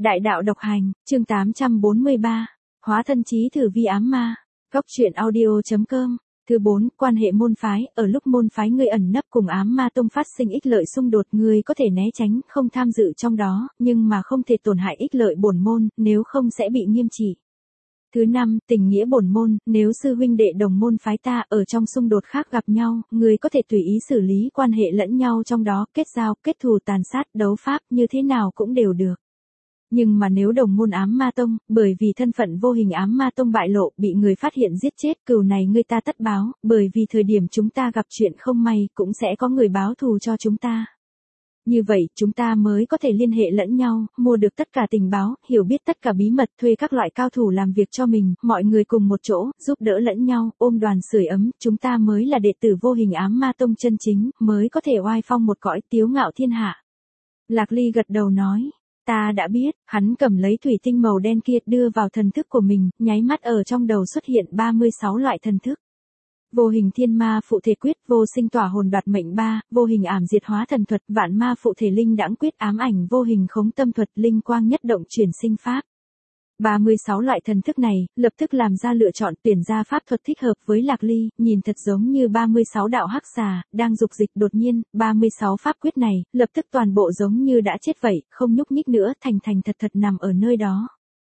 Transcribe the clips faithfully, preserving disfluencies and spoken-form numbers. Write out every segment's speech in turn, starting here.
Đại đạo độc hành, chương tám trăm bốn mươi ba. Hóa thân chí thử vi ám ma. Góc truyện audio.com. Thứ bốn, quan hệ môn phái. Ở lúc môn phái ngươi ẩn nấp cùng ám ma tông phát sinh ích lợi xung đột, ngươi có thể né tránh, không tham dự trong đó, nhưng mà không thể tổn hại ích lợi bổn môn, nếu không sẽ bị nghiêm trị. Thứ năm, tình nghĩa bổn môn. Nếu sư huynh đệ đồng môn phái ta ở trong xung đột khác gặp nhau, ngươi có thể tùy ý xử lý quan hệ lẫn nhau trong đó, kết giao, kết thù, tàn sát, đấu pháp, như thế nào cũng đều được. Nhưng mà nếu đồng môn ám ma tông, bởi vì thân phận vô hình ám ma tông bại lộ, bị người phát hiện giết chết, cừu này ngươi ta tất báo, bởi vì thời điểm chúng ta gặp chuyện không may, cũng sẽ có người báo thù cho chúng ta. Như vậy, chúng ta mới có thể liên hệ lẫn nhau, mua được tất cả tình báo, hiểu biết tất cả bí mật, thuê các loại cao thủ làm việc cho mình, mọi người cùng một chỗ, giúp đỡ lẫn nhau, ôm đoàn sưởi ấm, chúng ta mới là đệ tử vô hình ám ma tông chân chính, mới có thể oai phong một cõi, tiếu ngạo thiên hạ. Lạc Ly gật đầu nói. Ta đã biết. Hắn cầm lấy thủy tinh màu đen kia đưa vào thần thức của mình, nháy mắt ở trong đầu xuất hiện ba mươi sáu loại thần thức. Vô hình thiên ma phụ thể quyết, vô sinh tỏa hồn đoạt mệnh ba, vô hình ảm diệt hóa thần thuật, vạn ma phụ thể linh đãng quyết, ám ảnh vô hình khống tâm thuật, linh quang nhất động chuyển sinh pháp. ba mươi sáu loại thần thức này, lập tức làm ra lựa chọn, tuyển ra pháp thuật thích hợp với Lạc Ly, nhìn thật giống như ba mươi sáu đạo hắc xà, đang dục dịch đột nhiên, ba mươi sáu pháp quyết này, lập tức toàn bộ giống như đã chết vậy, không nhúc nhích nữa, thành thành thật thật nằm ở nơi đó.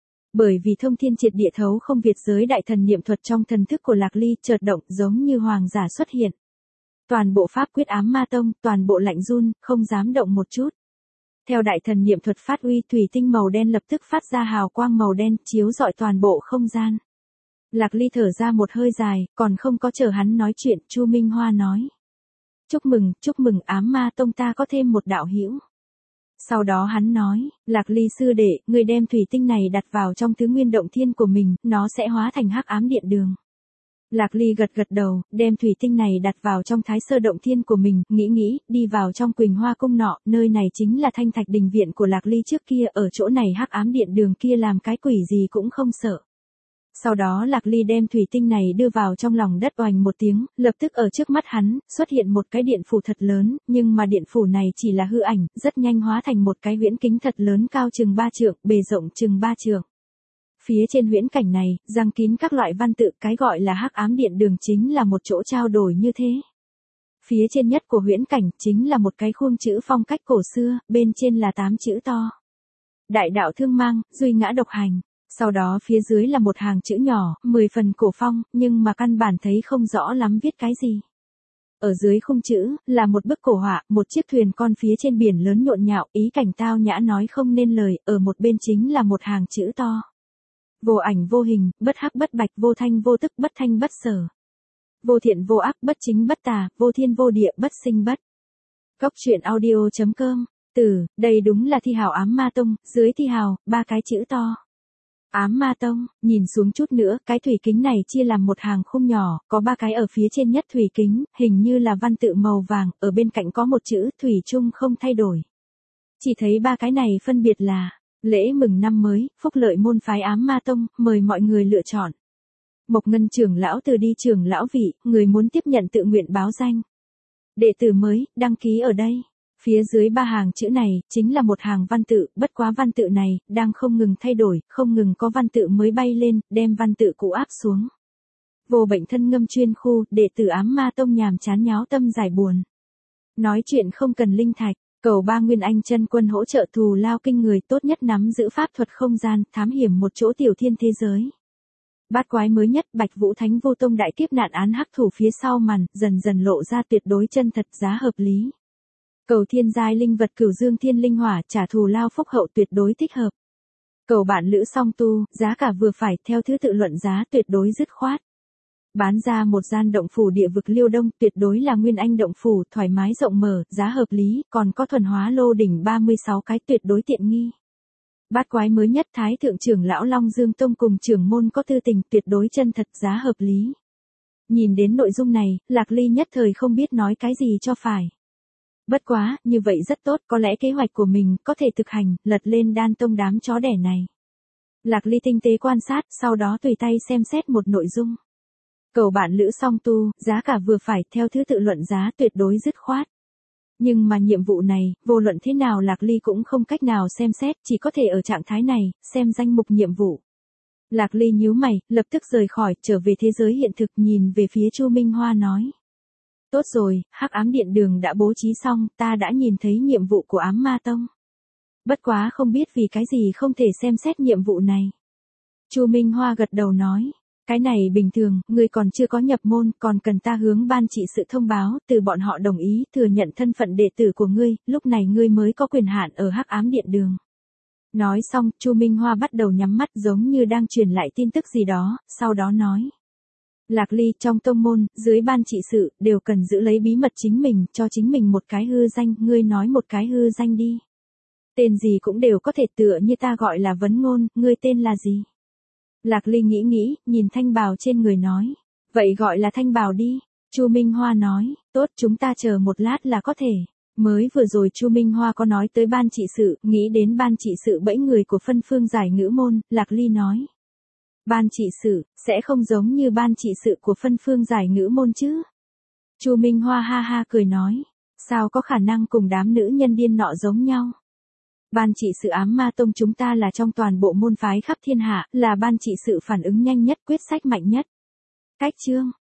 Bởi vì thông thiên triệt địa thấu không việt giới đại thần niệm thuật trong thần thức của Lạc Ly chợt động giống như hoàng giả xuất hiện. Toàn bộ pháp quyết ám ma tông, toàn bộ lạnh run, không dám động một chút. Theo đại thần niệm thuật phát uy, thủy tinh màu đen lập tức phát ra hào quang màu đen, chiếu rọi toàn bộ không gian. Lạc Ly thở ra một hơi dài, còn không có chờ hắn nói chuyện, Chu Minh Hoa nói. Chúc mừng, chúc mừng, ám ma tông ta có thêm một đạo hữu. Sau đó hắn nói, Lạc Ly sư đệ, người đem thủy tinh này đặt vào trong tứ nguyên động thiên của mình, nó sẽ hóa thành hắc ám điện đường. Lạc Ly gật gật đầu, đem thủy tinh này đặt vào trong thái sơ động thiên của mình, nghĩ nghĩ, đi vào trong Quỳnh Hoa cung nọ, nơi này chính là thanh thạch đình viện của Lạc Ly trước kia, ở chỗ này hắc ám điện đường kia làm cái quỷ gì cũng không sợ. Sau đó Lạc Ly đem thủy tinh này đưa vào trong lòng đất, oành một tiếng, lập tức ở trước mắt hắn, xuất hiện một cái điện phủ thật lớn, nhưng mà điện phủ này chỉ là hư ảnh, rất nhanh hóa thành một cái huyễn kính thật lớn cao chừng ba trượng, bề rộng chừng ba trượng. Phía trên huyễn cảnh này, răng kín các loại văn tự, cái gọi là hắc ám điện đường chính là một chỗ trao đổi như thế. Phía trên nhất của huyễn cảnh chính là một cái khuôn chữ phong cách cổ xưa, bên trên là tám chữ to. Đại đạo thương mang, duy ngã độc hành. Sau đó phía dưới là một hàng chữ nhỏ, mười phần cổ phong, nhưng mà căn bản thấy không rõ lắm viết cái gì. Ở dưới khung chữ, là một bức cổ họa, một chiếc thuyền con phía trên biển lớn nhộn nhạo, ý cảnh tao nhã nói không nên lời, ở một bên chính là một hàng chữ to. Vô ảnh vô hình, bất hắc bất bạch, vô thanh vô tức, bất thanh bất sở. Vô thiện vô ác, bất chính bất tà, vô thiên vô địa, bất sinh bất. Góc truyện audio.com. Từ, đây đúng là thi hào ám ma tông, dưới thi hào, ba cái chữ to. Ám ma tông, nhìn xuống chút nữa, cái thủy kính này chia làm một hàng khung nhỏ, có ba cái ở phía trên nhất thủy kính, hình như là văn tự màu vàng, ở bên cạnh có một chữ thủy chung không thay đổi. Chỉ thấy ba cái này phân biệt là, lễ mừng năm mới, phúc lợi môn phái ám ma tông, mời mọi người lựa chọn. Mộc Ngân trưởng lão từ đi trưởng lão vị, người muốn tiếp nhận tự nguyện báo danh. Đệ tử mới, đăng ký ở đây. Phía dưới ba hàng chữ này, chính là một hàng văn tự, bất quá văn tự này, đang không ngừng thay đổi, không ngừng có văn tự mới bay lên, đem văn tự cũ áp xuống. Vô bệnh thân ngâm chuyên khu, đệ tử ám ma tông nhàm chán nháo tâm giải buồn. Nói chuyện không cần linh thạch, cầu ba nguyên anh chân quân hỗ trợ thù lao kinh người, tốt nhất nắm giữ pháp thuật không gian, thám hiểm một chỗ tiểu thiên thế giới. Bát quái mới nhất, Bạch Vũ Thánh Vô Tông đại kiếp nạn án hắc thủ phía sau màn, dần dần lộ ra tuyệt đối chân thật, giá hợp lý. Cầu thiên giai linh vật Cửu Dương Thiên Linh Hỏa, trả thù lao phúc hậu tuyệt đối thích hợp. Cầu bạn lữ song tu, giá cả vừa phải, theo thứ tự luận giá tuyệt đối dứt khoát. Bán ra một gian động phủ địa vực Liêu Đông, tuyệt đối là nguyên anh động phủ, thoải mái rộng mở, giá hợp lý, còn có thuần hóa lô đỉnh ba mươi sáu cái, tuyệt đối tiện nghi. Bát quái mới nhất, Thái thượng trưởng lão Long Dương Tông cùng trưởng môn có tư tình, tuyệt đối chân thật, giá hợp lý. Nhìn đến nội dung này, Lạc Ly nhất thời không biết nói cái gì cho phải. Bất quá, như vậy rất tốt, có lẽ kế hoạch của mình có thể thực hành, lật lên đan tông đám chó đẻ này. Lạc Ly tinh tế quan sát, sau đó tùy tay xem xét một nội dung. Cầu bạn lữ song tu, giá cả vừa phải, theo thứ tự luận giá tuyệt đối dứt khoát. Nhưng mà nhiệm vụ này, vô luận thế nào Lạc Ly cũng không cách nào xem xét, chỉ có thể ở trạng thái này, xem danh mục nhiệm vụ. Lạc Ly nhíu mày, lập tức rời khỏi, trở về thế giới hiện thực, nhìn về phía Chu Minh Hoa nói. Tốt rồi, hắc ám điện đường đã bố trí xong, ta đã nhìn thấy nhiệm vụ của ám ma tông. Bất quá không biết vì cái gì không thể xem xét nhiệm vụ này. Chu Minh Hoa gật đầu nói. Cái này bình thường, ngươi còn chưa có nhập môn, còn cần ta hướng ban trị sự thông báo, từ bọn họ đồng ý, thừa nhận thân phận đệ tử của ngươi, lúc này ngươi mới có quyền hạn ở hắc ám điện đường. Nói xong, Chu Minh Hoa bắt đầu nhắm mắt giống như đang truyền lại tin tức gì đó, sau đó nói. Lạc Ly, trong tông môn, dưới ban trị sự, đều cần giữ lấy bí mật chính mình, cho chính mình một cái hư danh, ngươi nói một cái hư danh đi. Tên gì cũng đều có thể tựa như ta gọi là vấn ngôn, ngươi tên là gì? Lạc Ly nghĩ nghĩ, nhìn thanh bào trên người nói. Vậy gọi là thanh bào đi. Chu Minh Hoa nói, tốt chúng ta chờ một lát là có thể. Mới vừa rồi Chu Minh Hoa có nói tới ban trị sự, nghĩ đến ban trị sự bẫy người của phân phương giải ngữ môn, Lạc Ly nói. Ban trị sự, sẽ không giống như ban trị sự của phân phương giải ngữ môn chứ. Chu Minh Hoa ha ha cười nói, sao có khả năng cùng đám nữ nhân điên nọ giống nhau. Ban trị sự ám ma tông chúng ta là trong toàn bộ môn phái khắp thiên hạ, là ban trị sự phản ứng nhanh nhất, quyết sách mạnh nhất. Cách chương